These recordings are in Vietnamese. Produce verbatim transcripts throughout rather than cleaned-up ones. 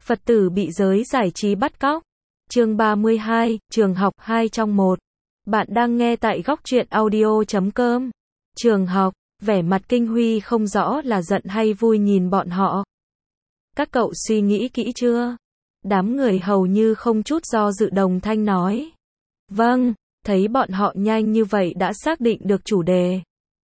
Phật tử bị giới giải trí bắt cóc. Chương ba mươi hai, trường học hai trong một. Bạn đang nghe tại góc truyện audio chấm com. Trường học, vẻ mặt Kinh Huy không rõ là giận hay vui nhìn bọn họ. Các cậu suy nghĩ kỹ chưa? Đám người hầu như không chút do dự đồng thanh nói. Vâng, thấy bọn họ nhanh như vậy đã xác định được chủ đề.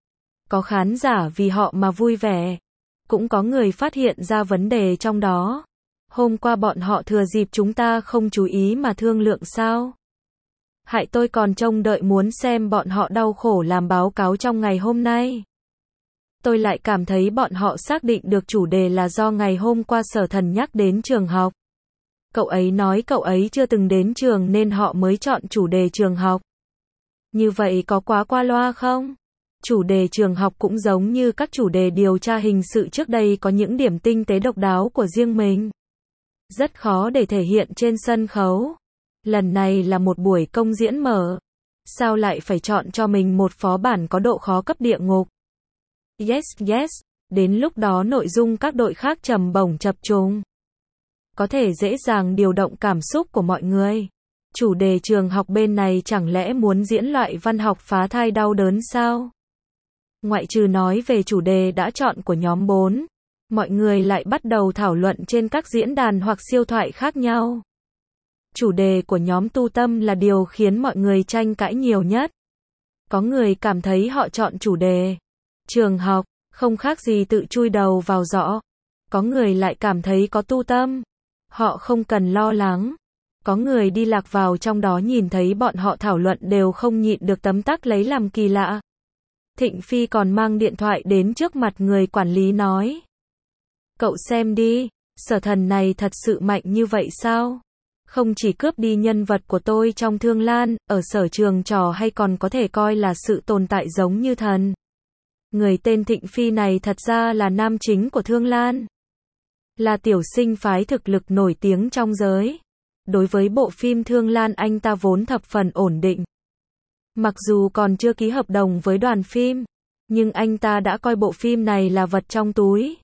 Có khán giả vì họ mà vui vẻ. Cũng có người phát hiện ra vấn đề trong đó. Hôm qua bọn họ thừa dịp chúng ta không chú ý mà thương lượng sao? Hại tôi còn trông đợi muốn xem bọn họ đau khổ làm báo cáo trong ngày hôm nay. Tôi lại cảm thấy bọn họ xác định được chủ đề là do ngày hôm qua Sở Thần nhắc đến trường học. Cậu ấy nói cậu ấy chưa từng đến trường nên họ mới chọn chủ đề trường học. Như vậy có quá qua loa không? Chủ đề trường học cũng giống như các chủ đề điều tra hình sự trước đây có những điểm tinh tế độc đáo của riêng mình. Rất khó để thể hiện trên sân khấu. Lần này là một buổi công diễn mở. Sao lại phải chọn cho mình một phó bản có độ khó cấp địa ngục? Yes, yes. Đến lúc đó nội dung các đội khác trầm bổng chập trùng. Có thể dễ dàng điều động cảm xúc của mọi người. Chủ đề trường học bên này chẳng lẽ muốn diễn loại văn học phá thai đau đớn sao? Ngoại trừ nói về chủ đề đã chọn của nhóm bốn, mọi người lại bắt đầu thảo luận trên các diễn đàn hoặc siêu thoại khác nhau. Chủ đề của nhóm tu tâm là điều khiến mọi người tranh cãi nhiều nhất. Có người cảm thấy họ chọn chủ đề trường học không khác gì tự chui đầu vào giỏ. Có người lại cảm thấy có tu tâm, họ không cần lo lắng. Có người đi lạc vào trong đó nhìn thấy bọn họ thảo luận đều không nhịn được tấm tắc lấy làm kỳ lạ. Thịnh Phi còn mang điện thoại đến trước mặt người quản lý nói. Cậu xem đi, Sở Thần này thật sự mạnh như vậy sao? Không chỉ cướp đi nhân vật của tôi trong Thương Lan, ở sở trường trò hay còn có thể coi là sự tồn tại giống như thần. Người tên Thịnh Phi này thật ra là nam chính của Thương Lan. Là tiểu sinh phái thực lực nổi tiếng trong giới. Đối với bộ phim Thương Lan anh ta vốn thập phần ổn định. Mặc dù còn chưa ký hợp đồng với đoàn phim, nhưng anh ta đã coi bộ phim này là vật trong túi.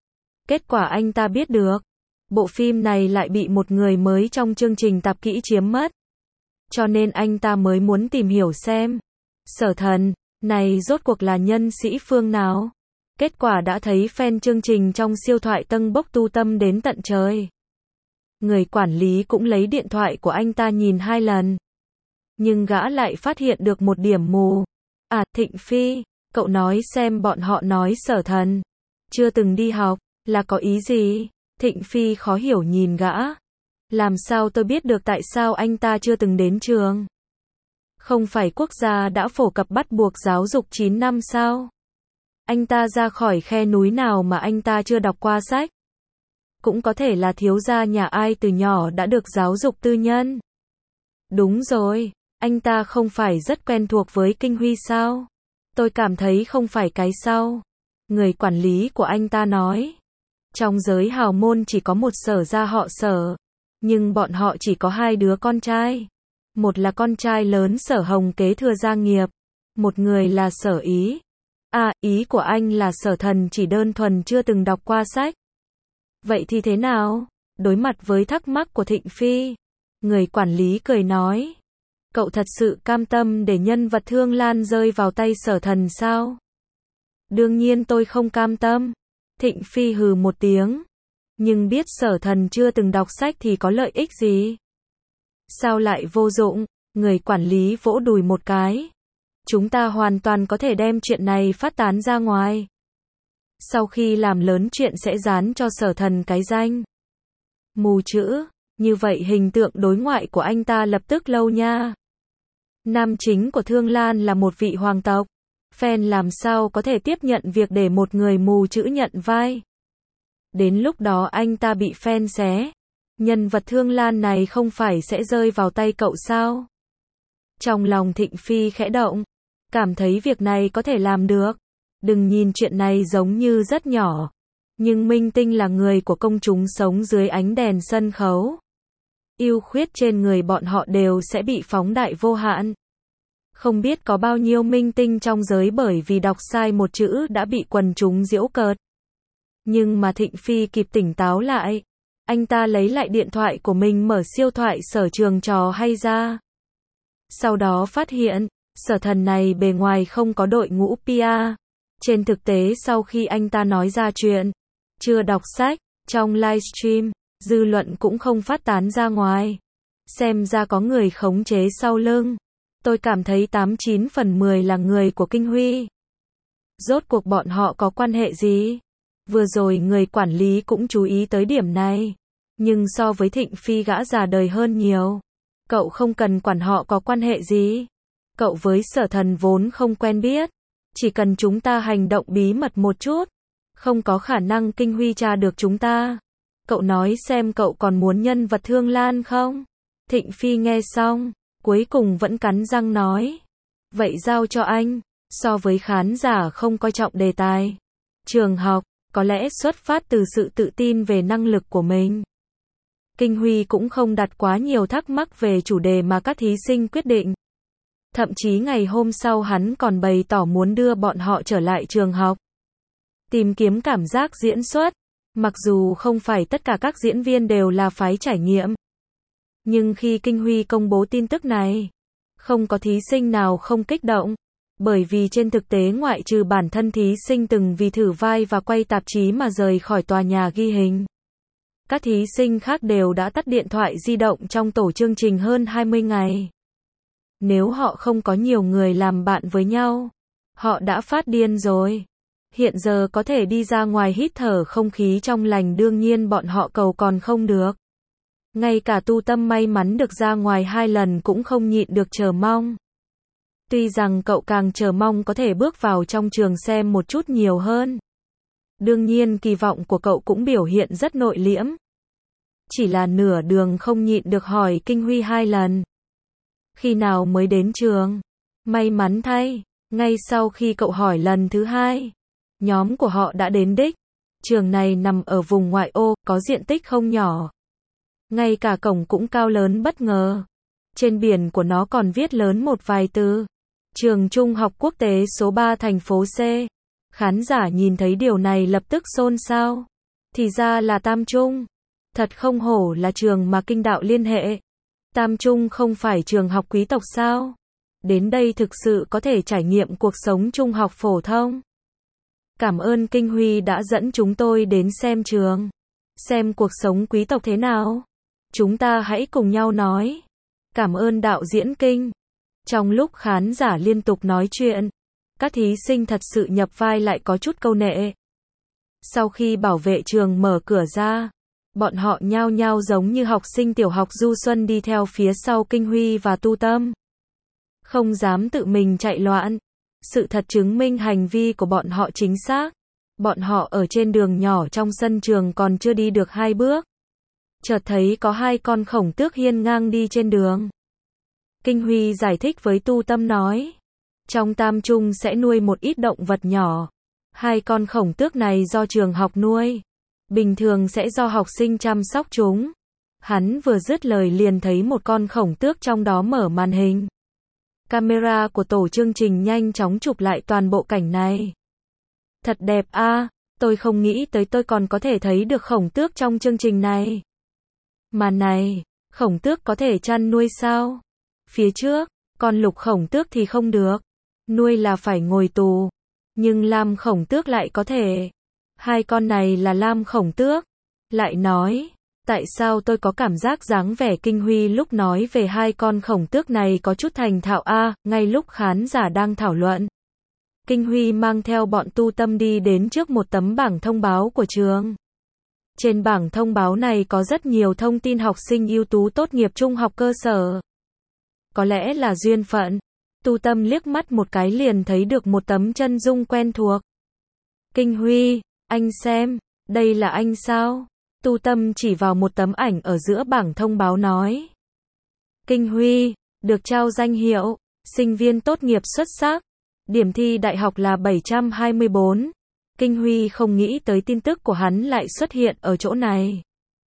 Kết quả anh ta biết được, bộ phim này lại bị một người mới trong chương trình tạp kỹ chiếm mất. Cho nên anh ta mới muốn tìm hiểu xem, Sở Thần này rốt cuộc là nhân sĩ phương nào. Kết quả đã thấy fan chương trình trong siêu thoại tâng bốc tu tâm đến tận trời. Người quản lý cũng lấy điện thoại của anh ta nhìn hai lần. Nhưng gã lại phát hiện được một điểm mù. À, Thịnh Phi, cậu nói xem bọn họ nói Sở Thần chưa từng đi học, là có ý gì? Thịnh Phi khó hiểu nhìn gã. Làm sao tôi biết được tại sao anh ta chưa từng đến trường? Không phải quốc gia đã phổ cập bắt buộc giáo dục chín năm sao? Anh ta ra khỏi khe núi nào mà anh ta chưa đọc qua sách? Cũng có thể là thiếu gia nhà ai từ nhỏ đã được giáo dục tư nhân. Đúng rồi, anh ta không phải rất quen thuộc với Kinh Huy sao? Tôi cảm thấy không phải cái sau. Người quản lý của anh ta nói. Trong giới hào môn chỉ có một Sở gia họ Sở. Nhưng bọn họ chỉ có hai đứa con trai. Một là con trai lớn Sở Hồng kế thừa gia nghiệp. Một người là Sở Ý. À, ý của anh là Sở Thần chỉ đơn thuần chưa từng đọc qua sách. Vậy thì thế nào? Đối mặt với thắc mắc của Thịnh Phi, người quản lý cười nói. Cậu thật sự cam tâm để nhân vật Thương Lan rơi vào tay Sở Thần sao? Đương nhiên tôi không cam tâm. Thịnh Phi hừ một tiếng. Nhưng biết Sở Thần chưa từng đọc sách thì có lợi ích gì? Sao lại vô dụng? Người quản lý vỗ đùi một cái. Chúng ta hoàn toàn có thể đem chuyện này phát tán ra ngoài. Sau khi làm lớn chuyện sẽ dán cho Sở Thần cái danh mù chữ. Như vậy hình tượng đối ngoại của anh ta lập tức lâu nha. Nam chính của Thương Lan là một vị hoàng tộc. Fan làm sao có thể tiếp nhận việc để một người mù chữ nhận vai. Đến lúc đó anh ta bị fan xé. Nhân vật Thương Lan này không phải sẽ rơi vào tay cậu sao? Trong lòng Thịnh Phi khẽ động. Cảm thấy việc này có thể làm được. Đừng nhìn chuyện này giống như rất nhỏ. Nhưng minh tinh là người của công chúng sống dưới ánh đèn sân khấu. Ưu khuyết trên người bọn họ đều sẽ bị phóng đại vô hạn. Không biết có bao nhiêu minh tinh trong giới bởi vì đọc sai một chữ đã bị quần chúng giễu cợt. Nhưng mà Thịnh Phi kịp tỉnh táo lại. Anh ta lấy lại điện thoại của mình mở siêu thoại Sở Trường trò hay ra. Sau đó phát hiện, Sở Thần này bề ngoài không có đội ngũ pê e. Trên thực tế sau khi anh ta nói ra chuyện, chưa đọc sách, trong livestream, dư luận cũng không phát tán ra ngoài. Xem ra có người khống chế sau lưng. Tôi cảm thấy tám chín phần mười là người của Kinh Huy. Rốt cuộc bọn họ có quan hệ gì? Vừa rồi người quản lý cũng chú ý tới điểm này. Nhưng so với Thịnh Phi gã già đời hơn nhiều. Cậu không cần quản họ có quan hệ gì. Cậu với Sở Thần vốn không quen biết. Chỉ cần chúng ta hành động bí mật một chút. Không có khả năng Kinh Huy tra được chúng ta. Cậu nói xem cậu còn muốn nhân vật Thương Lan không? Thịnh Phi nghe xong, cuối cùng vẫn cắn răng nói. Vậy giao cho anh. So với khán giả không coi trọng đề tài. Trường học, có lẽ xuất phát từ sự tự tin về năng lực của mình. Kinh Huy cũng không đặt quá nhiều thắc mắc về chủ đề mà các thí sinh quyết định. Thậm chí ngày hôm sau hắn còn bày tỏ muốn đưa bọn họ trở lại trường học. Tìm kiếm cảm giác diễn xuất. Mặc dù không phải tất cả các diễn viên đều là phái trải nghiệm. Nhưng khi Kinh Huy công bố tin tức này, không có thí sinh nào không kích động. Bởi vì trên thực tế ngoại trừ bản thân thí sinh từng vì thử vai và quay tạp chí mà rời khỏi tòa nhà ghi hình. Các thí sinh khác đều đã tắt điện thoại di động trong tổ chương trình hơn hai mươi ngày. Nếu họ không có nhiều người làm bạn với nhau, họ đã phát điên rồi. Hiện giờ có thể đi ra ngoài hít thở không khí trong lành đương nhiên bọn họ cầu còn không được. Ngay cả Tu Tâm may mắn được ra ngoài hai lần cũng không nhịn được chờ mong. Tuy rằng cậu càng chờ mong có thể bước vào trong trường xem một chút nhiều hơn. Đương nhiên kỳ vọng của cậu cũng biểu hiện rất nội liễm. Chỉ là nửa đường không nhịn được hỏi Kinh Huy hai lần. Khi nào mới đến trường? May mắn thay, ngay sau khi cậu hỏi lần thứ hai, nhóm của họ đã đến đích. Trường này nằm ở vùng ngoại ô, có diện tích không nhỏ. Ngay cả cổng cũng cao lớn bất ngờ. Trên biển của nó còn viết lớn một vài từ. Trường Trung học Quốc tế số ba thành phố C. Khán giả nhìn thấy điều này lập tức xôn xao. Thì ra là Tam Trung. Thật không hổ là trường mà Kinh Đạo liên hệ. Tam Trung không phải trường học quý tộc sao? Đến đây thực sự có thể trải nghiệm cuộc sống trung học phổ thông. Cảm ơn Kinh Huy đã dẫn chúng tôi đến xem trường. Xem cuộc sống quý tộc thế nào. Chúng ta hãy cùng nhau nói. Cảm ơn đạo diễn Kinh. Trong lúc khán giả liên tục nói chuyện, các thí sinh thật sự nhập vai lại có chút câu nệ. Sau khi bảo vệ trường mở cửa ra, bọn họ nhao nhao giống như học sinh tiểu học du xuân đi theo phía sau Kinh Huy và Tu Tâm. Không dám tự mình chạy loạn. Sự thật chứng minh hành vi của bọn họ chính xác. Bọn họ ở trên đường nhỏ trong sân trường còn chưa đi được hai bước. Chợt thấy có hai con khổng tước hiên ngang đi trên đường. Kinh Huy giải thích với Tu Tâm nói. Trong Tam Trung sẽ nuôi một ít động vật nhỏ. Hai con khổng tước này do trường học nuôi. Bình thường sẽ do học sinh chăm sóc chúng. Hắn vừa dứt lời liền thấy một con khổng tước trong đó mở màn hình. Camera của tổ chương trình nhanh chóng chụp lại toàn bộ cảnh này. Thật đẹp a, à, tôi không nghĩ tới tôi còn có thể thấy được khổng tước trong chương trình này. Mà này, khổng tước có thể chăn nuôi sao? Phía trước, con lục khổng tước thì không được. Nuôi là phải ngồi tù. Nhưng lam khổng tước lại có thể. Hai con này là lam khổng tước. Lại nói, tại sao tôi có cảm giác dáng vẻ Kinh Huy lúc nói về hai con khổng tước này có chút thành thạo a, à, ngay lúc khán giả đang thảo luận. Kinh Huy mang theo bọn Tu Tâm đi đến trước một tấm bảng thông báo của trường. Trên bảng thông báo này có rất nhiều thông tin học sinh ưu tú tốt nghiệp trung học cơ sở. Có lẽ là duyên phận. Tu Tâm liếc mắt một cái liền thấy được một tấm chân dung quen thuộc. Kinh Huy, anh xem, đây là anh sao? Tu Tâm chỉ vào một tấm ảnh ở giữa bảng thông báo nói. Kinh Huy, được trao danh hiệu, sinh viên tốt nghiệp xuất sắc. Điểm thi đại học là bảy trăm hai mươi bốn. Kinh Huy không nghĩ tới tin tức của hắn lại xuất hiện ở chỗ này.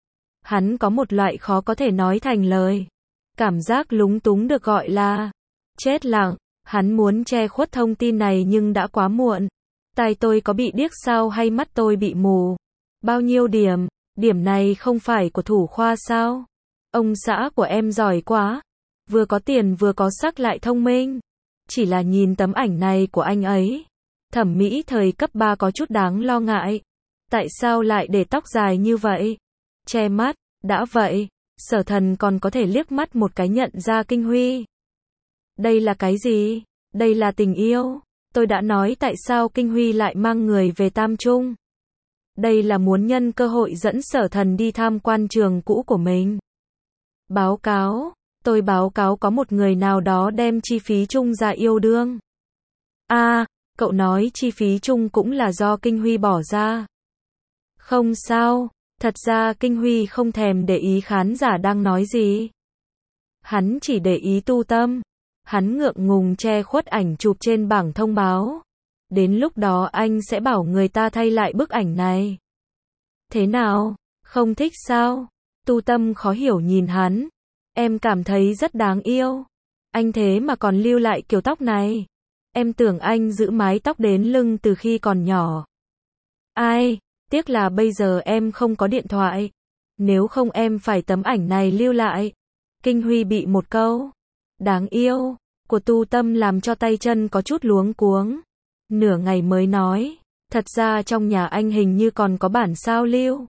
Hắn có một loại khó có thể nói thành lời. Cảm giác lúng túng được gọi là chết lặng. Hắn muốn che khuất thông tin này nhưng đã quá muộn. Tai tôi có bị điếc sao hay mắt tôi bị mù? Bao nhiêu điểm? Điểm này không phải của thủ khoa sao? Ông xã của em giỏi quá. Vừa có tiền vừa có sắc lại thông minh. Chỉ là nhìn tấm ảnh này của anh ấy. Thẩm mỹ thời cấp ba có chút đáng lo ngại. Tại sao lại để tóc dài như vậy? Che mắt, đã vậy, Sở Thần còn có thể liếc mắt một cái nhận ra Kinh Huy. Đây là cái gì? Đây là tình yêu. Tôi đã nói tại sao Kinh Huy lại mang người về Tam Trung. Đây là muốn nhân cơ hội dẫn Sở Thần đi tham quan trường cũ của mình. Báo cáo, tôi báo cáo có một người nào đó đem chi phí chung ra yêu đương. A, à, cậu nói chi phí chung cũng là do Kinh Huy bỏ ra. Không sao, thật ra Kinh Huy không thèm để ý khán giả đang nói gì. Hắn chỉ để ý Tu Tâm. Hắn ngượng ngùng che khuất ảnh chụp trên bảng thông báo. Đến lúc đó anh sẽ bảo người ta thay lại bức ảnh này. Thế nào? Không thích sao? Tu Tâm khó hiểu nhìn hắn. Em cảm thấy rất đáng yêu. Anh thế mà còn lưu lại kiểu tóc này. Em tưởng anh giữ mái tóc đến lưng từ khi còn nhỏ. Ai? Tiếc là bây giờ em không có điện thoại. Nếu không em phải tấm ảnh này lưu lại. Kinh Huy bị một câu đáng yêu của Tu Tâm làm cho tay chân có chút luống cuống. Nửa ngày mới nói, thật ra trong nhà anh hình như còn có bản sao lưu.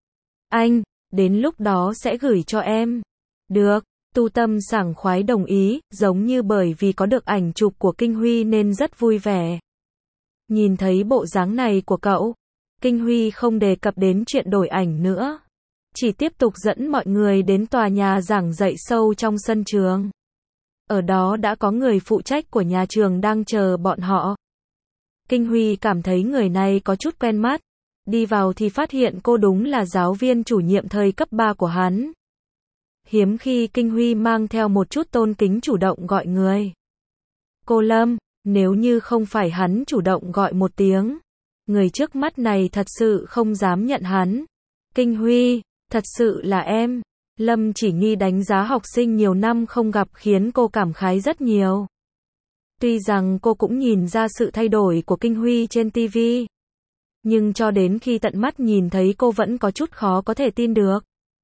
Anh, đến lúc đó sẽ gửi cho em. Được, Tu Tâm sảng khoái đồng ý, giống như bởi vì có được ảnh chụp của Kinh Huy nên rất vui vẻ. Nhìn thấy bộ dáng này của cậu, Kinh Huy không đề cập đến chuyện đổi ảnh nữa. Chỉ tiếp tục dẫn mọi người đến tòa nhà giảng dạy sâu trong sân trường. Ở đó đã có người phụ trách của nhà trường đang chờ bọn họ. Kinh Huy cảm thấy người này có chút quen mắt. Đi vào thì phát hiện cô đúng là giáo viên chủ nhiệm thời cấp ba của hắn. Hiếm khi Kinh Huy mang theo một chút tôn kính chủ động gọi người. Cô Lâm, nếu như không phải hắn chủ động gọi một tiếng, người trước mắt này thật sự không dám nhận hắn. Kinh Huy, thật sự là em. Lâm Chỉ Nghi đánh giá học sinh nhiều năm không gặp khiến cô cảm khái rất nhiều. Tuy rằng cô cũng nhìn ra sự thay đổi của Kinh Huy trên ti vi, nhưng cho đến khi tận mắt nhìn thấy cô vẫn có chút khó có thể tin được.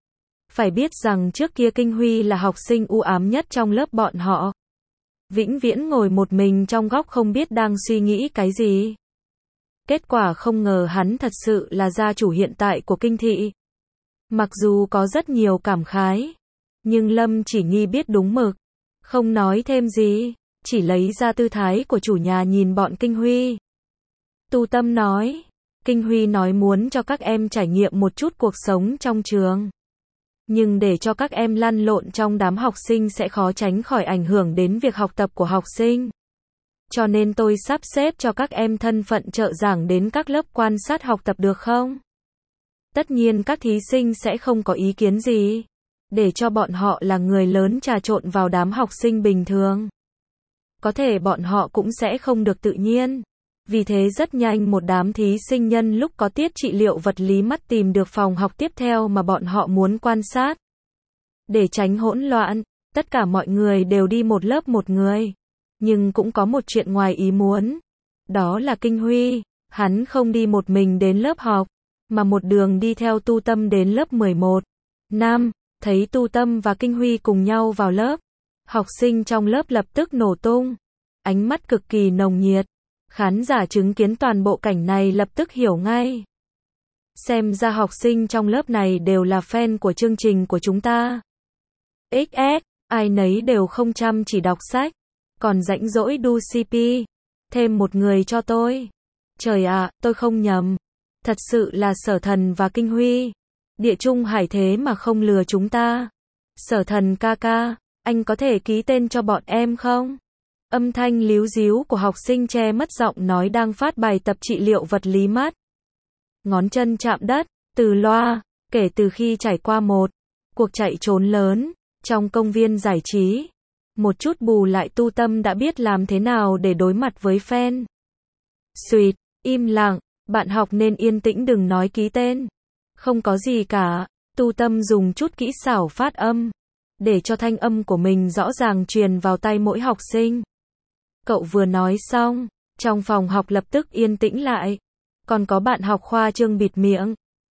Phải biết rằng trước kia Kinh Huy là học sinh u ám nhất trong lớp bọn họ. Vĩnh viễn ngồi một mình trong góc không biết đang suy nghĩ cái gì. Kết quả không ngờ hắn thật sự là gia chủ hiện tại của Kinh thị. Mặc dù có rất nhiều cảm khái, nhưng Lâm Chỉ Nghi biết đúng mực, không nói thêm gì, chỉ lấy ra tư thái của chủ nhà nhìn bọn Kinh Huy. Tu Tâm nói, Kinh Huy nói muốn cho các em trải nghiệm một chút cuộc sống trong trường. Nhưng để cho các em lăn lộn trong đám học sinh sẽ khó tránh khỏi ảnh hưởng đến việc học tập của học sinh. Cho nên tôi sắp xếp cho các em thân phận trợ giảng đến các lớp quan sát học tập được không? Tất nhiên các thí sinh sẽ không có ý kiến gì. Để cho bọn họ là người lớn trà trộn vào đám học sinh bình thường. Có thể bọn họ cũng sẽ không được tự nhiên. Vì thế rất nhanh một đám thí sinh nhân lúc có tiết trị liệu vật lý mắt tìm được phòng học tiếp theo mà bọn họ muốn quan sát. Để tránh hỗn loạn, tất cả mọi người đều đi một lớp một người. Nhưng cũng có một chuyện ngoài ý muốn. Đó là Kinh Huy, hắn không đi một mình đến lớp học, mà một đường đi theo Tu Tâm đến lớp mười một. Nam, thấy Tu Tâm và Kinh Huy cùng nhau vào lớp. Học sinh trong lớp lập tức nổ tung. Ánh mắt cực kỳ nồng nhiệt. Khán giả chứng kiến toàn bộ cảnh này lập tức hiểu ngay. Xem ra học sinh trong lớp này đều là fan của chương trình của chúng ta. ích ét, ai nấy đều không chăm chỉ đọc sách, còn rãnh rỗi đu xê pê. Thêm một người cho tôi. Trời ạ, tôi không nhầm. Thật sự là Sở Thần và Kinh Huy. Địa Trung Hải thế mà không lừa chúng ta. Sở Thần ca ca, anh có thể ký tên cho bọn em không? Âm thanh líu díu của học sinh che mất giọng nói đang phát bài tập trị liệu vật lý mắt. Ngón chân chạm đất, từ loa, kể từ khi trải qua một cuộc chạy trốn lớn trong công viên giải trí. Một chút bù lại Tu Tâm đã biết làm thế nào để đối mặt với fan. Xuyệt, im lặng, bạn học nên yên tĩnh đừng nói ký tên. Không có gì cả, Tu Tâm dùng chút kỹ xảo phát âm, để cho thanh âm của mình rõ ràng truyền vào tai mỗi học sinh. Cậu vừa nói xong, trong phòng học lập tức yên tĩnh lại. Còn có bạn học khoa trương bịt miệng.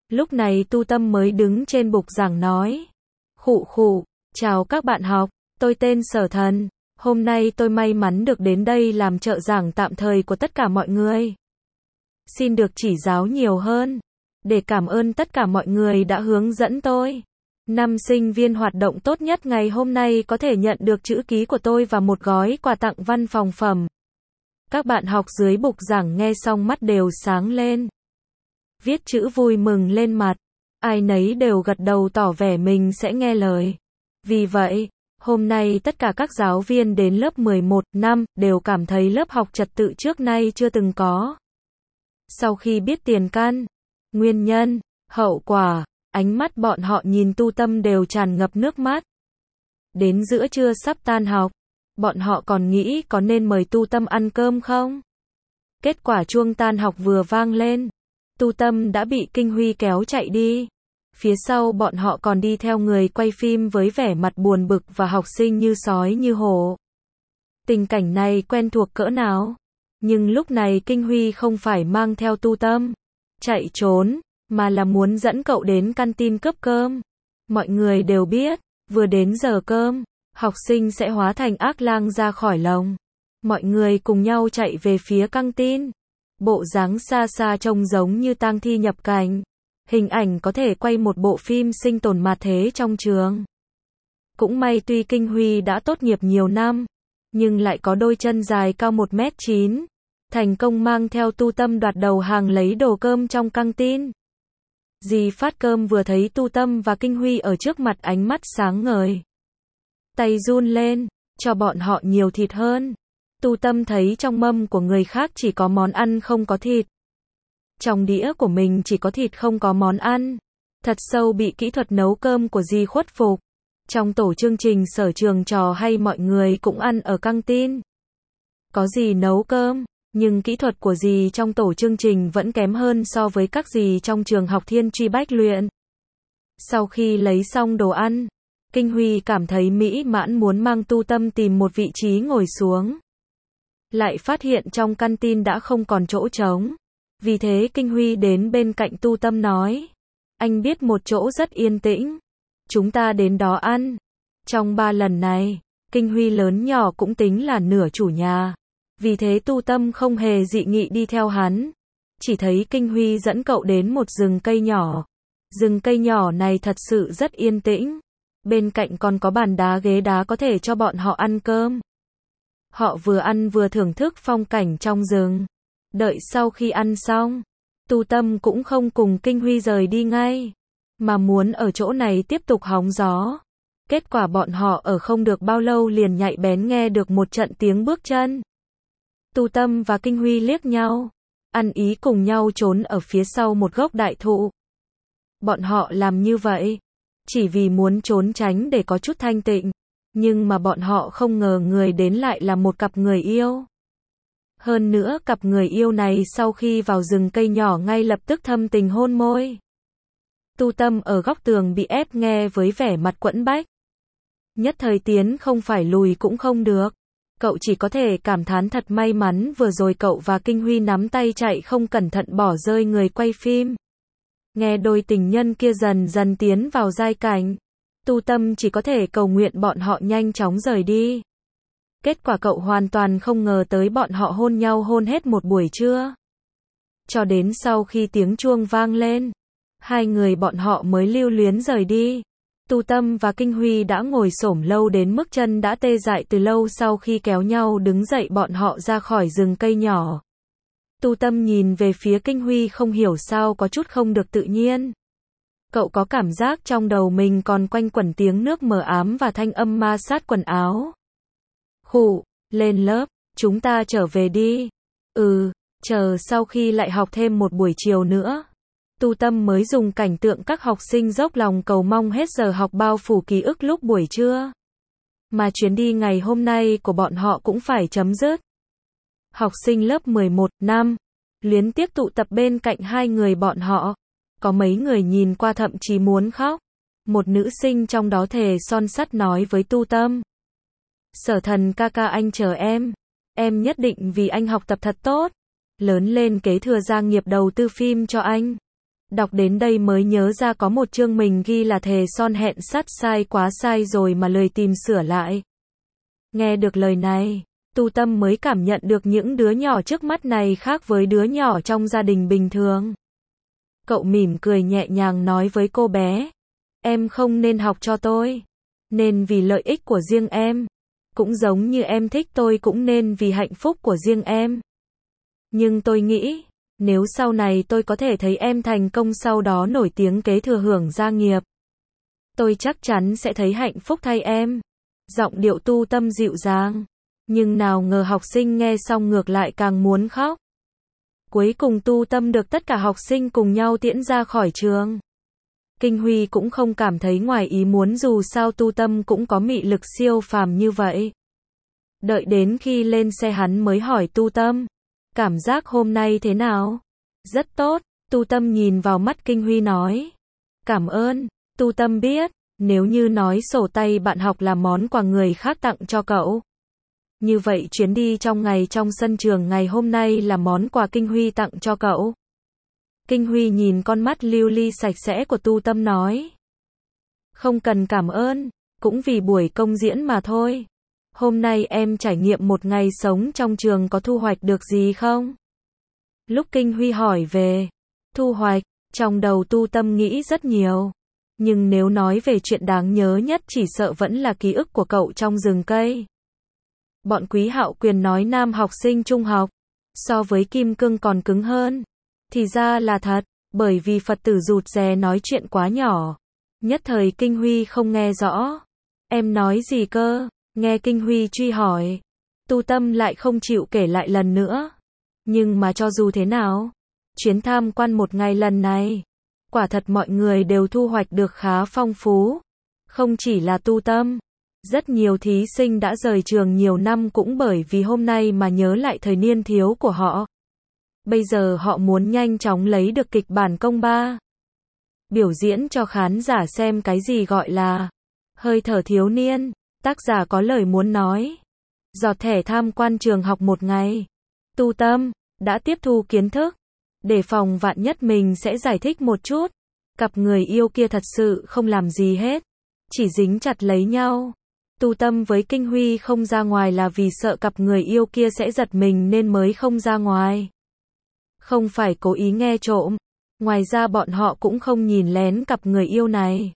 Lúc này Tu Tâm mới đứng trên bục giảng nói. Khụ khụ, chào các bạn học, tôi tên Sở Thần. Hôm nay tôi may mắn được đến đây làm trợ giảng tạm thời của tất cả mọi người. Xin được chỉ giáo nhiều hơn. Để cảm ơn tất cả mọi người đã hướng dẫn tôi. Năm sinh viên hoạt động tốt nhất ngày hôm nay có thể nhận được chữ ký của tôi và một gói quà tặng văn phòng phẩm. Các bạn học dưới bục giảng nghe xong mắt đều sáng lên. Viết chữ vui mừng lên mặt. Ai nấy đều gật đầu tỏ vẻ mình sẽ nghe lời. Vì vậy, hôm nay tất cả các giáo viên đến lớp mười một năm đều cảm thấy lớp học trật tự trước nay chưa từng có. Sau khi biết tiền căn, nguyên nhân, hậu quả, ánh mắt bọn họ nhìn Tu Tâm đều tràn ngập nước mắt. Đến giữa trưa sắp tan học, bọn họ còn nghĩ có nên mời Tu Tâm ăn cơm không? Kết quả chuông tan học vừa vang lên, Tu Tâm đã bị Kinh Huy kéo chạy đi. Phía sau bọn họ còn đi theo người quay phim với vẻ mặt buồn bực và học sinh như sói như hổ. Tình cảnh này quen thuộc cỡ nào? Nhưng lúc này Kinh Huy không phải mang theo Tu Tâm chạy trốn, mà là muốn dẫn cậu đến canteen cướp cơm. Mọi người đều biết, vừa đến giờ cơm, học sinh sẽ hóa thành ác lang ra khỏi lồng. Mọi người cùng nhau chạy về phía canteen. Bộ dáng xa xa trông giống như tang thi nhập cảnh. Hình ảnh có thể quay một bộ phim sinh tồn mà thế trong trường. Cũng may tuy Kinh Huy đã tốt nghiệp nhiều năm, nhưng lại có đôi chân dài cao một mét chín. Thành công mang theo Tu Tâm đoạt đầu hàng lấy đồ cơm trong căng tin. Dì phát cơm vừa thấy Tu Tâm và Kinh Huy ở trước mặt ánh mắt sáng ngời. Tay run lên, cho bọn họ nhiều thịt hơn. Tu Tâm thấy trong mâm của người khác chỉ có món ăn không có thịt. Trong đĩa của mình chỉ có thịt không có món ăn. Thật sâu bị kỹ thuật nấu cơm của dì khuất phục. Trong tổ chương trình sở trường trò hay mọi người cũng ăn ở căng tin. Có dì nấu cơm, nhưng kỹ thuật của dì trong tổ chương trình vẫn kém hơn so với các dì trong trường học Thiên Truy Bách Luyện. Sau khi lấy xong đồ ăn, Kinh Huy cảm thấy mỹ mãn muốn mang Tu Tâm tìm một vị trí ngồi xuống. Lại phát hiện trong canteen đã không còn chỗ trống. Vì thế Kinh Huy đến bên cạnh Tu Tâm nói. Anh biết một chỗ rất yên tĩnh. Chúng ta đến đó ăn. Trong ba lần này, Kinh Huy lớn nhỏ cũng tính là nửa chủ nhà. Vì thế Tu Tâm không hề dị nghị đi theo hắn. Chỉ thấy Kinh Huy dẫn cậu đến một rừng cây nhỏ. Rừng cây nhỏ này thật sự rất yên tĩnh. Bên cạnh còn có bàn đá ghế đá có thể cho bọn họ ăn cơm. Họ vừa ăn vừa thưởng thức phong cảnh trong rừng. Đợi sau khi ăn xong, Tu Tâm cũng không cùng Kinh Huy rời đi ngay, mà muốn ở chỗ này tiếp tục hóng gió. Kết quả bọn họ ở không được bao lâu liền nhạy bén nghe được một trận tiếng bước chân. Tu Tâm và Kinh Huy liếc nhau, ăn ý cùng nhau trốn ở phía sau một gốc đại thụ. Bọn họ làm như vậy, chỉ vì muốn trốn tránh để có chút thanh tịnh, nhưng mà bọn họ không ngờ người đến lại là một cặp người yêu. Hơn nữa cặp người yêu này sau khi vào rừng cây nhỏ ngay lập tức thâm tình hôn môi. Tu Tâm ở góc tường bị ép nghe với vẻ mặt quẫn bách. Nhất thời tiến không phải lùi cũng không được. Cậu chỉ có thể cảm thán thật may mắn vừa rồi cậu và Kinh Huy nắm tay chạy không cẩn thận bỏ rơi người quay phim. Nghe đôi tình nhân kia dần dần tiến vào giai cảnh. Tu Tâm chỉ có thể cầu nguyện bọn họ nhanh chóng rời đi. Kết quả cậu hoàn toàn không ngờ tới bọn họ hôn nhau hôn hết một buổi trưa. Cho đến sau khi tiếng chuông vang lên, hai người bọn họ mới lưu luyến rời đi. Tu Tâm và Kinh Huy đã ngồi xổm lâu đến mức chân đã tê dại từ lâu sau khi kéo nhau đứng dậy bọn họ ra khỏi rừng cây nhỏ. Tu Tâm nhìn về phía Kinh Huy không hiểu sao có chút không được tự nhiên. Cậu có cảm giác trong đầu mình còn quanh quẩn tiếng nước mờ ám và thanh âm ma sát quần áo. Khụ, lên lớp, chúng ta trở về đi. Ừ, chờ sau khi lại học thêm một buổi chiều nữa. Tu Tâm mới dùng cảnh tượng các học sinh dốc lòng cầu mong hết giờ học bao phủ ký ức lúc buổi trưa. Mà chuyến đi ngày hôm nay của bọn họ cũng phải chấm dứt. Học sinh lớp mười một năm, luyến tiếc tụ tập bên cạnh hai người bọn họ. Có mấy người nhìn qua thậm chí muốn khóc. Một nữ sinh trong đó thề son sắt nói với Tu Tâm. Sở Thần ca ca anh chờ em. Em nhất định vì anh học tập thật tốt. Lớn lên kế thừa gia nghiệp đầu tư phim cho anh. Đọc đến đây mới nhớ ra có một chương mình ghi là thề son hẹn sắt sai quá sai rồi mà lười tìm sửa lại. Nghe được lời này, Tu Tâm mới cảm nhận được những đứa nhỏ trước mắt này khác với đứa nhỏ trong gia đình bình thường. Cậu mỉm cười nhẹ nhàng nói với cô bé, em không nên học cho tôi, nên vì lợi ích của riêng em, cũng giống như em thích tôi cũng nên vì hạnh phúc của riêng em. Nhưng tôi nghĩ, nếu sau này tôi có thể thấy em thành công sau đó nổi tiếng kế thừa hưởng gia nghiệp, tôi chắc chắn sẽ thấy hạnh phúc thay em. Giọng điệu Tu Tâm dịu dàng, nhưng nào ngờ học sinh nghe xong ngược lại càng muốn khóc. Cuối cùng Tu Tâm được tất cả học sinh cùng nhau tiễn ra khỏi trường. Kinh Huy cũng không cảm thấy ngoài ý muốn dù sao Tu Tâm cũng có mị lực siêu phàm như vậy. Đợi đến khi lên xe hắn mới hỏi Tu Tâm, cảm giác hôm nay thế nào? Rất tốt, Tu Tâm nhìn vào mắt Kinh Huy nói. Cảm ơn, Tu Tâm biết, nếu như nói sổ tay bạn học là món quà người khác tặng cho cậu, như vậy chuyến đi trong ngày trong sân trường ngày hôm nay là món quà Kinh Huy tặng cho cậu. Kinh Huy nhìn con mắt lưu ly sạch sẽ của Tu Tâm nói. Không cần cảm ơn, cũng vì buổi công diễn mà thôi. Hôm nay em trải nghiệm một ngày sống trong trường có thu hoạch được gì không? Lúc Kinh Huy hỏi về thu hoạch, trong đầu Tu Tâm nghĩ rất nhiều. Nhưng nếu nói về chuyện đáng nhớ nhất chỉ sợ vẫn là ký ức của cậu trong rừng cây. Bọn Quý Hạo Quyền nói nam học sinh trung học, so với kim cương còn cứng hơn. Thì ra là thật, bởi vì Phật tử rụt rè nói chuyện quá nhỏ. Nhất thời Kinh Huy không nghe rõ. Em nói gì cơ? Nghe Kinh Huy truy hỏi. Tu Tâm lại không chịu kể lại lần nữa. Nhưng mà cho dù thế nào, chuyến tham quan một ngày lần này, quả thật mọi người đều thu hoạch được khá phong phú. Không chỉ là Tu Tâm, rất nhiều thí sinh đã rời trường nhiều năm cũng bởi vì hôm nay mà nhớ lại thời niên thiếu của họ. Bây giờ họ muốn nhanh chóng lấy được kịch bản công ba, biểu diễn cho khán giả xem cái gì gọi là hơi thở thiếu niên. Tác giả có lời muốn nói. Giọt thẻ tham quan trường học một ngày. Tu Tâm đã tiếp thu kiến thức. Để phòng vạn nhất mình sẽ giải thích một chút. Cặp người yêu kia thật sự không làm gì hết, chỉ dính chặt lấy nhau. Tu Tâm với Kinh Huy không ra ngoài là vì sợ cặp người yêu kia sẽ giật mình nên mới không ra ngoài. Không phải cố ý nghe trộm. Ngoài ra bọn họ cũng không nhìn lén cặp người yêu này.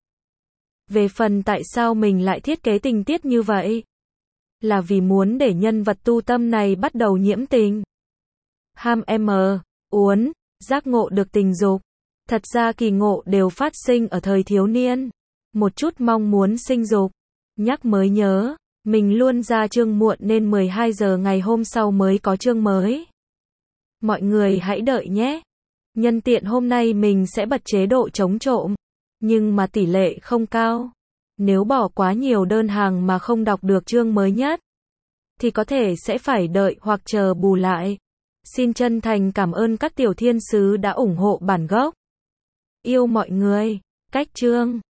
Về phần tại sao mình lại thiết kế tình tiết như vậy, là vì muốn để nhân vật Tu Tâm này bắt đầu nhiễm tình. Ham em, uốn, giác ngộ được tình dục. Thật ra kỳ ngộ đều phát sinh ở thời thiếu niên. Một chút mong muốn sinh dục. Nhắc mới nhớ, mình luôn ra chương muộn nên mười hai giờ ngày hôm sau mới có chương mới. Mọi người hãy đợi nhé. Nhân tiện hôm nay mình sẽ bật chế độ chống trộm, nhưng mà tỷ lệ không cao. Nếu bỏ quá nhiều đơn hàng mà không đọc được chương mới nhất, thì có thể sẽ phải đợi hoặc chờ bù lại. Xin chân thành cảm ơn các tiểu thiên sứ đã ủng hộ bản gốc. Yêu mọi người. Cách chương